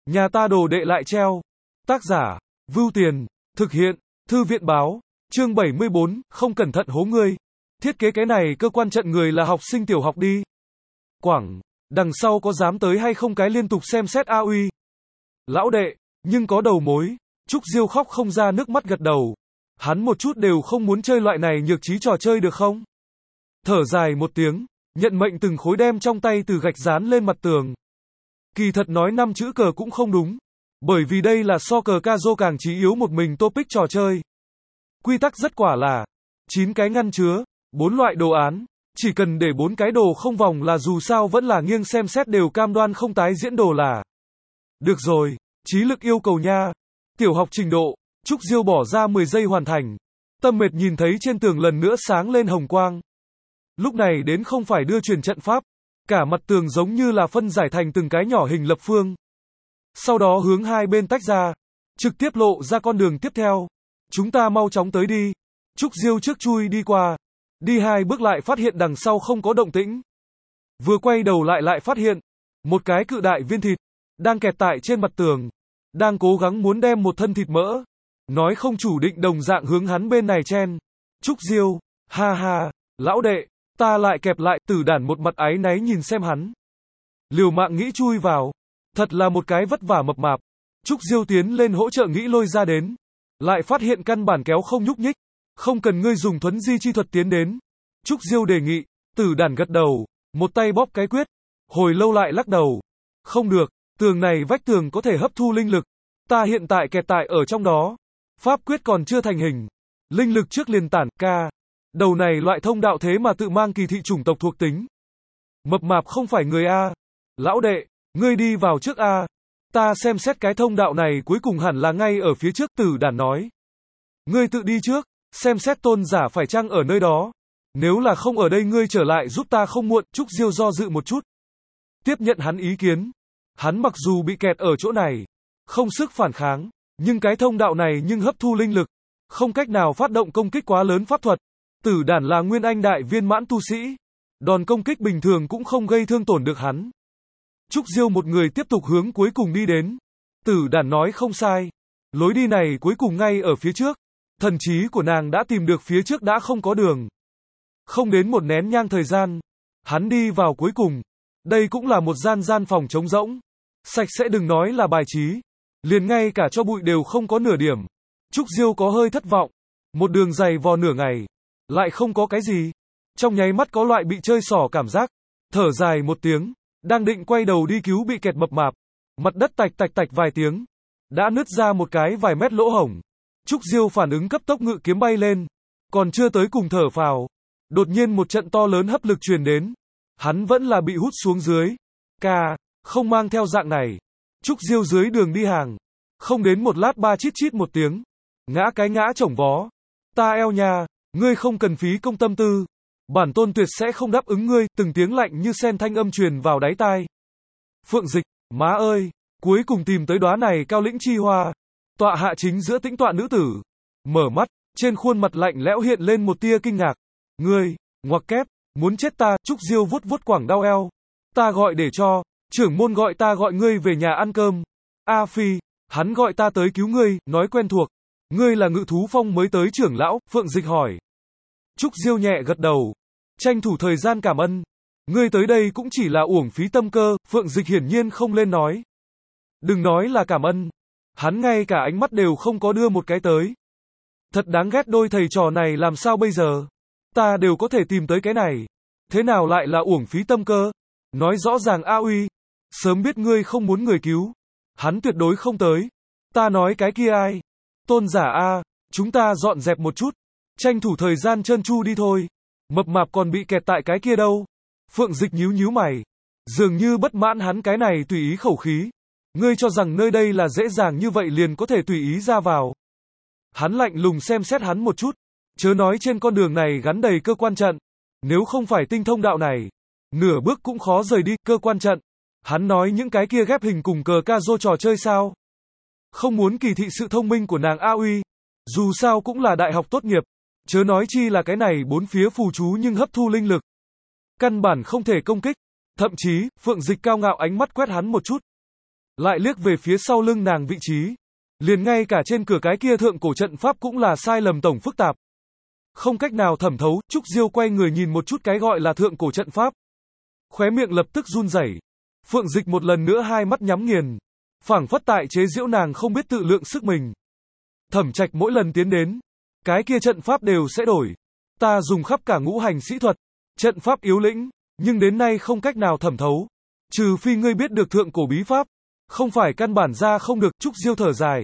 Nhà ta đồ đệ lại treo. Tác giả, Vưu Tiền, thực hiện, Thư viện báo, chương 74, không cẩn thận hố ngươi. Thiết kế cái này cơ quan trận người là học sinh tiểu học đi. Quảng, đằng sau có dám tới hay không cái liên tục xem xét AOE. Lão đệ, nhưng có đầu mối. Trúc Diêu khóc không ra nước mắt gật đầu. Hắn một chút đều không muốn chơi loại này nhược trí trò chơi được không? Thở dài một tiếng, nhận mệnh từng khối đem trong tay từ gạch dán lên mặt tường. Kỳ thật nói 5 chữ cờ cũng không đúng. Bởi vì đây là so cờ Kazo càng chí yếu một mình topic trò chơi. Quy tắc rất quả là 9 cái ngăn chứa, 4 loại đồ án. Chỉ cần để 4 cái đồ không vòng là dù sao vẫn là nghiêng xem xét đều cam đoan không tái diễn đồ là. Được rồi, trí lực yêu cầu nha. Tiểu học trình độ, Trúc Diêu bỏ ra 10 giây hoàn thành. Tâm mệt nhìn thấy trên tường lần nữa sáng lên hồng quang. Lúc này đến không phải đưa truyền trận pháp. Cả mặt tường giống như là phân giải thành từng cái nhỏ hình lập phương. Sau đó hướng hai bên tách ra. Trực tiếp lộ ra con đường tiếp theo. Chúng ta mau chóng tới đi. Trúc Diêu trước chui đi qua. Đi 2 bước lại phát hiện đằng sau không có động tĩnh. Vừa quay đầu lại phát hiện. Một cái cự đại viên thịt. Đang kẹt tại trên mặt tường. Đang cố gắng muốn đem một thân thịt mỡ. Nói không chủ định đồng dạng hướng hắn bên này chen. Trúc Diêu, ha ha, lão đệ, ta lại kẹp lại, Tử Đản một mặt áy náy nhìn xem hắn. Liều mạng nghĩ chui vào. Thật là một cái vất vả mập mạp. Trúc Diêu tiến lên hỗ trợ nghĩ lôi ra đến. Lại phát hiện căn bản kéo không nhúc nhích. Không cần ngươi dùng thuấn di chi thuật tiến đến. Trúc Diêu đề nghị. Tử Đản gật đầu. Một tay bóp cái quyết. Hồi lâu lại lắc đầu. Không được, tường này vách tường có thể hấp thu linh lực. Ta hiện tại kẹt tại ở trong đó. Pháp quyết còn chưa thành hình. Linh lực trước liền tản, ca. Đầu này loại thông đạo thế mà tự mang kỳ thị chủng tộc thuộc tính. Mập mạp không phải người A. Lão đệ, ngươi đi vào trước A. Ta xem xét cái thông đạo này cuối cùng hẳn là ngay ở phía trước, Tử Đản nói. Ngươi tự đi trước, xem xét tôn giả phải chăng ở nơi đó. Nếu là không ở đây ngươi trở lại giúp ta không muộn, Trúc Diêu do dự một chút. Tiếp nhận hắn ý kiến. Hắn mặc dù bị kẹt ở chỗ này, không sức phản kháng, nhưng cái thông đạo này nhưng hấp thu linh lực, không cách nào phát động công kích quá lớn pháp thuật. Tử Đản là nguyên anh đại viên mãn tu sĩ, đòn công kích bình thường cũng không gây thương tổn được hắn. Trúc Diêu một người tiếp tục hướng cuối cùng đi đến. Tử Đản nói không sai, lối đi này cuối cùng ngay ở phía trước. Thần trí của nàng đã tìm được phía trước đã không có đường. Không đến một nén nhang thời gian, hắn đi vào cuối cùng. Đây cũng là một gian phòng trống rỗng. Sạch sẽ đừng nói là bài trí. Liền ngay cả cho bụi đều không có nửa điểm. Trúc Diêu có hơi thất vọng. Một đường dày vò nửa ngày. Lại không có cái gì. Trong nháy mắt có loại bị chơi xỏ cảm giác. Thở dài một tiếng. Đang định quay đầu đi cứu bị kẹt mập mạp. Mặt đất tạch tạch tạch vài tiếng. Đã nứt ra một cái vài mét lỗ hổng. Trúc Diêu phản ứng cấp tốc ngự kiếm bay lên. Còn chưa tới cùng thở phào. Đột nhiên một trận to lớn hấp lực truyền đến. Hắn vẫn là bị hút xuống dưới. Ca, không mang theo dạng này. Trúc Diêu dưới đường đi hàng. Không đến một lát ba chít chít một tiếng. Ngã cái ngã chổng vó. Ta eo nha, ngươi không cần phí công tâm tư. Bản tôn tuyệt sẽ không đáp ứng ngươi, từng tiếng lạnh như sen thanh âm truyền vào đáy tai. Phượng Dịch, má ơi, cuối cùng tìm tới đóa này cao lĩnh chi hoa. Tọa hạ chính giữa tĩnh tọa nữ tử. Mở mắt, trên khuôn mặt lạnh lẽo hiện lên một tia kinh ngạc. Ngươi, ngoặc kép, muốn chết ta, Trúc Diêu vuốt vuốt quẳng đau eo. Ta gọi để cho, trưởng môn gọi ta gọi ngươi về nhà ăn cơm. A Phi, hắn gọi ta tới cứu ngươi, nói quen thuộc. Ngươi là Ngự Thú Phong mới tới trưởng lão, Phượng Dịch hỏi. Trúc Diêu nhẹ gật đầu. Tranh thủ thời gian cảm ơn. Ngươi tới đây cũng chỉ là uổng phí tâm cơ, Phượng Dịch hiển nhiên không lên nói. Đừng nói là cảm ơn. Hắn ngay cả ánh mắt đều không có đưa một cái tới. Thật đáng ghét đôi thầy trò này làm sao bây giờ. Ta đều có thể tìm tới cái này. Thế nào lại là uổng phí tâm cơ? Nói rõ ràng AOE. Sớm biết ngươi không muốn người cứu. Hắn tuyệt đối không tới. Ta nói cái kia ai? Tôn giả A, chúng ta dọn dẹp một chút. Tranh thủ thời gian trơn tru đi thôi. Mập mạp còn bị kẹt tại cái kia đâu. Phượng Dịch nhíu mày. Dường như bất mãn hắn cái này tùy ý khẩu khí. Ngươi cho rằng nơi đây là dễ dàng như vậy liền có thể tùy ý ra vào. Hắn lạnh lùng xem xét hắn một chút. Chớ nói trên con đường này gắn đầy cơ quan trận. Nếu không phải tinh thông đạo này, nửa bước cũng khó rời đi cơ quan trận. Hắn nói những cái kia ghép hình cùng cờ Kazo trò chơi sao. Không muốn kỳ thị sự thông minh của nàng AOE. Dù sao cũng là đại học tốt nghiệp. Chớ nói chi là cái này bốn phía phù chú nhưng hấp thu linh lực. Căn bản không thể công kích. Thậm chí, Phượng Dịch cao ngạo ánh mắt quét hắn một chút. lại liếc về phía sau lưng nàng vị trí. Liền ngay cả trên cửa cái kia thượng cổ trận pháp cũng là sai lầm tổng phức tạp. Không cách nào thẩm thấu, Trúc Diêu quay người nhìn một chút cái gọi là thượng cổ trận pháp. Khóe miệng lập tức run rẩy. Phượng Dịch một lần nữa hai mắt nhắm nghiền, phảng phất tại chế giễu nàng không biết tự lượng sức mình. Thẩm Trạch mỗi lần tiến đến, cái kia trận pháp đều sẽ đổi. Ta dùng khắp cả ngũ hành sĩ thuật, trận pháp yếu lĩnh, nhưng đến nay không cách nào thẩm thấu. Trừ phi ngươi biết được thượng cổ bí pháp, không phải căn bản ra không được. Trúc Diêu thở dài.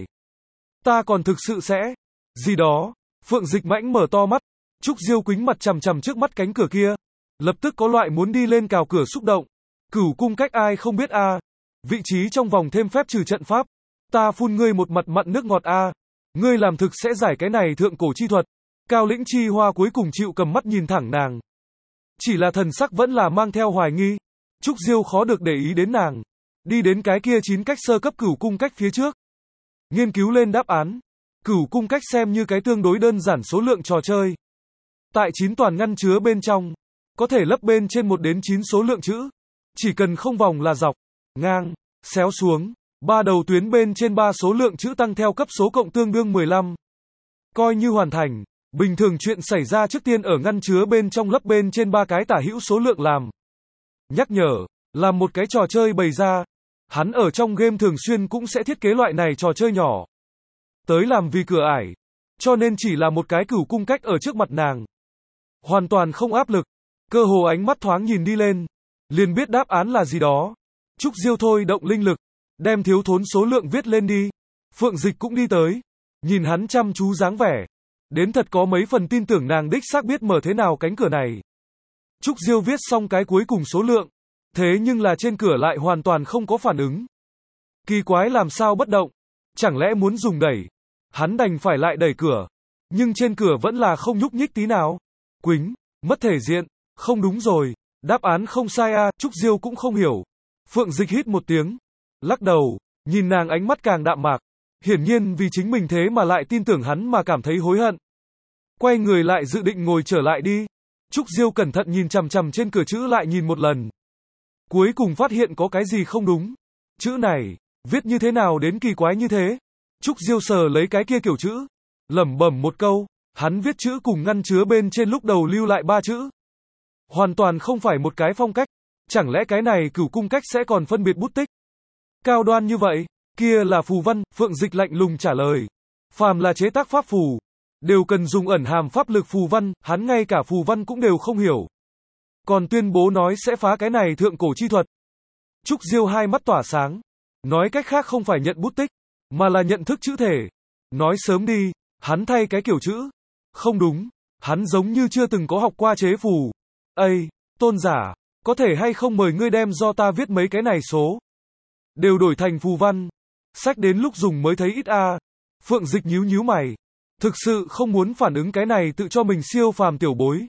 Ta còn thực sự sẽ. Gì đó. Phượng Dịch mãnh mở to mắt. Trúc Diêu quính mặt chằm chằm trước mắt cánh cửa kia. Lập tức có loại muốn đi lên cào cửa xúc động. Cửu cung cách ai không biết a. Vị trí trong vòng thêm phép trừ trận pháp. Ta phun ngươi một mặt mặn nước ngọt a. Ngươi làm thực sẽ giải cái này thượng cổ chi thuật. Cao Lĩnh Chi Hoa cuối cùng chịu cầm mắt nhìn thẳng nàng. Chỉ là thần sắc vẫn là mang theo hoài nghi. Trúc Diêu khó được để ý đến nàng. Đi đến cái kia 9 cách sơ cấp cửu cung cách phía trước. Nghiên cứu lên đáp án. Cửu cung cách xem như cái tương đối đơn giản số lượng trò chơi. Tại 9 toàn ngăn chứa bên trong, có thể lấp bên trên 1 đến 9 số lượng chữ. Chỉ cần không vòng là dọc, ngang, xéo xuống. 3 đầu tuyến bên trên 3 số lượng chữ tăng theo cấp số cộng tương đương 15. Coi như hoàn thành. Bình thường chuyện xảy ra trước tiên ở ngăn chứa bên trong lấp bên trên 3 cái tả hữu số lượng làm. Nhắc nhở, làm một cái trò chơi bày ra. Hắn ở trong game thường xuyên cũng sẽ thiết kế loại này trò chơi nhỏ. Tới làm vì cửa ải. Cho nên chỉ là một cái cửu cung cách ở trước mặt nàng. Hoàn toàn không áp lực. Cơ hồ ánh mắt thoáng nhìn đi lên. Liền biết đáp án là gì đó. Trúc Diêu thôi động linh lực. Đem thiếu thốn số lượng viết lên đi. Phượng Dịch cũng đi tới. Nhìn hắn chăm chú dáng vẻ. Đến thật có mấy phần tin tưởng nàng đích xác biết mở thế nào cánh cửa này. Trúc Diêu viết xong cái cuối cùng số lượng. Thế nhưng là trên cửa lại hoàn toàn không có phản ứng. Kỳ quái làm sao bất động. Chẳng lẽ muốn dùng đẩy. Hắn đành phải lại đẩy cửa. Nhưng trên cửa vẫn là không nhúc nhích tí nào. Quính, mất thể diện. Không đúng rồi. Đáp án không sai a. Trúc Diêu cũng không hiểu. Phượng Dịch hít một tiếng. Lắc đầu. Nhìn nàng ánh mắt càng đạm mạc. Hiển nhiên vì chính mình thế mà lại tin tưởng hắn mà cảm thấy hối hận. Quay người lại dự định ngồi trở lại đi. Trúc Diêu cẩn thận nhìn chằm chằm trên cửa chữ lại nhìn một lần. Cuối cùng phát hiện có cái gì không đúng. Chữ này, viết như thế nào đến kỳ quái như thế? Trúc Diêu sờ lấy cái kia kiểu chữ. Lẩm bẩm một câu. Hắn viết chữ cùng ngăn chứa bên trên lúc đầu lưu lại 3 chữ. Hoàn toàn không phải một cái phong cách. Chẳng lẽ cái này cửu cung cách sẽ còn phân biệt bút tích? Cao đoan như vậy. Kia là phù văn. Phượng Dịch lạnh lùng trả lời. Phàm là chế tác pháp phù. Đều cần dùng ẩn hàm pháp lực phù văn. Hắn ngay cả phù văn cũng đều không hiểu. Còn tuyên bố nói sẽ phá cái này thượng cổ chi thuật. Trúc Diêu hai mắt tỏa sáng. Nói cách khác không phải nhận bút tích. Mà là nhận thức chữ thể. Nói sớm đi. Hắn thay cái kiểu chữ. Không đúng. Hắn giống như chưa từng có học qua chế phù. Ây, tôn giả. Có thể hay không mời ngươi đem do ta viết mấy cái này số. Đều đổi thành phù văn. Sách đến lúc dùng mới thấy ít a. Phượng Dịch nhíu nhíu mày. Thực sự không muốn phản ứng cái này tự cho mình siêu phàm tiểu bối.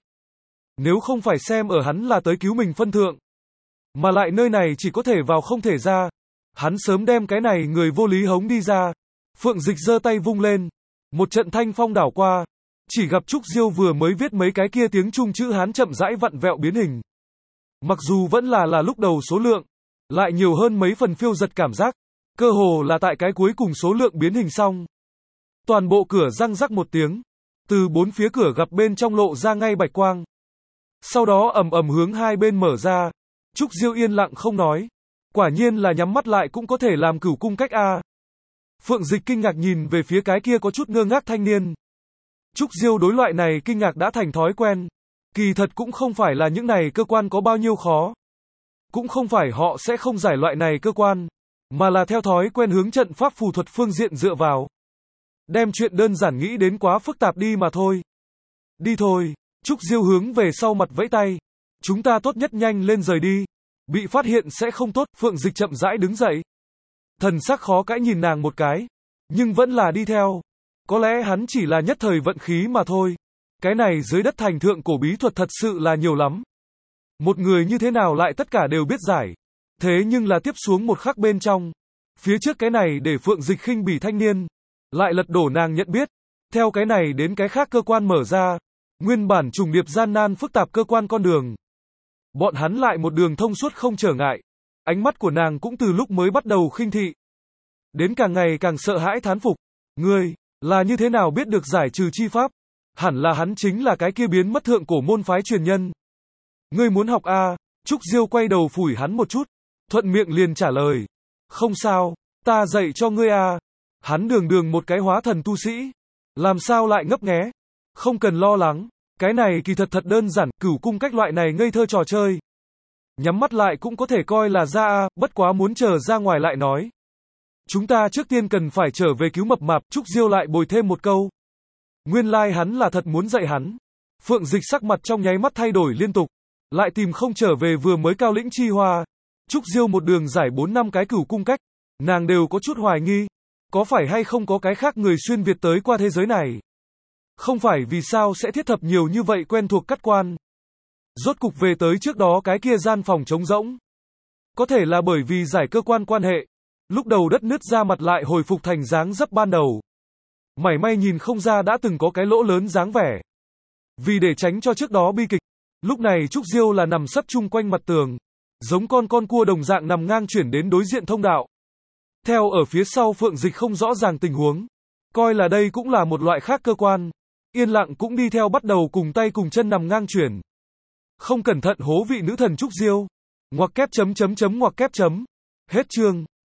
Nếu không phải xem ở hắn là tới cứu mình phân thượng. Mà lại nơi này chỉ có thể vào không thể ra. Hắn sớm đem cái này người vô lý hống đi ra. Phượng Dịch giơ tay vung lên. Một trận thanh phong đảo qua. Chỉ gặp Trúc Diêu vừa mới viết mấy cái kia tiếng Trung chữ Hán chậm rãi vặn vẹo biến hình. Mặc dù vẫn là lúc đầu số lượng. Lại nhiều hơn mấy phần phiêu giật cảm giác. Cơ hồ là tại cái cuối cùng số lượng biến hình xong. Toàn bộ cửa răng rắc một tiếng. Từ 4 phía cửa gặp bên trong lộ ra ngay bạch quang. Sau đó ầm ầm hướng hai bên mở ra. Trúc Diêu yên lặng không nói. Quả nhiên là nhắm mắt lại cũng có thể làm cửu cung cách a. Phượng Dịch kinh ngạc nhìn về phía cái kia có chút ngơ ngác thanh niên. Trúc Diêu đối loại này kinh ngạc đã thành thói quen. Kỳ thật cũng không phải là những này cơ quan có bao nhiêu khó. Cũng không phải họ sẽ không giải loại này cơ quan. Mà là theo thói quen hướng trận pháp phù thuật phương diện dựa vào. Đem chuyện đơn giản nghĩ đến quá phức tạp đi mà thôi. Đi thôi. Trúc Diêu hướng về sau mặt vẫy tay. Chúng ta tốt nhất nhanh lên rời đi. Bị phát hiện sẽ không tốt. Phượng Dịch chậm rãi đứng dậy. Thần sắc khó cãi nhìn nàng một cái. Nhưng vẫn là đi theo. Có lẽ hắn chỉ là nhất thời vận khí mà thôi. Cái này dưới đất thành thượng cổ bí thuật thật sự là nhiều lắm. Một người như thế nào lại tất cả đều biết giải. Thế nhưng là tiếp xuống một khắc bên trong. Phía trước cái này để Phượng Dịch khinh bỉ thanh niên. Lại lật đổ nàng nhận biết. Theo cái này đến cái khác cơ quan mở ra. Nguyên bản trùng điệp gian nan phức tạp cơ quan con đường. Bọn hắn lại một đường thông suốt không trở ngại. Ánh mắt của nàng cũng từ lúc mới bắt đầu khinh thị, đến càng ngày càng sợ hãi thán phục. Ngươi, là như thế nào biết được giải trừ chi pháp? Hẳn là hắn chính là cái kia biến mất thượng cổ môn phái truyền nhân. Ngươi muốn học à? Trúc Diêu quay đầu phủi hắn một chút, thuận miệng liền trả lời. Không sao, ta dạy cho ngươi à. Hắn đường đường một cái hóa thần tu sĩ, làm sao lại ngấp nghé? Không cần lo lắng, cái này kỳ thật đơn giản, cửu cung cách loại này ngây thơ trò chơi. Nhắm mắt lại cũng có thể coi là ra à, bất quá muốn chờ ra ngoài lại nói. Chúng ta trước tiên cần phải trở về cứu mập mạp, Trúc Diêu lại bồi thêm một câu. Nguyên lai hắn là thật muốn dạy hắn. Phượng Dịch sắc mặt trong nháy mắt thay đổi liên tục, lại tìm không trở về vừa mới cao lĩnh chi hoa. Trúc Diêu một đường giải 4 năm cái cửu cung cách, nàng đều có chút hoài nghi, có phải hay không có cái khác người xuyên Việt tới qua thế giới này. Không phải vì sao sẽ thiết thập nhiều như vậy quen thuộc cắt quan. Rốt cục về tới trước đó cái kia gian phòng trống rỗng. Có thể là bởi vì giải cơ quan quan hệ, lúc đầu đất nứt ra mặt lại hồi phục thành dáng dấp ban đầu. Mảy may nhìn không ra đã từng có cái lỗ lớn dáng vẻ. Vì để tránh cho trước đó bi kịch, lúc này Trúc Diêu là nằm sấp chung quanh mặt tường, giống con cua đồng dạng nằm ngang chuyển đến đối diện thông đạo. Theo ở phía sau Phượng Dịch không rõ ràng tình huống, coi là đây cũng là một loại khác cơ quan, yên lặng cũng đi theo bắt đầu cùng tay cùng chân nằm ngang chuyển. Không cẩn thận hố vị nữ thần Trúc Diêu. Ngoặc kép chấm. Hết chương.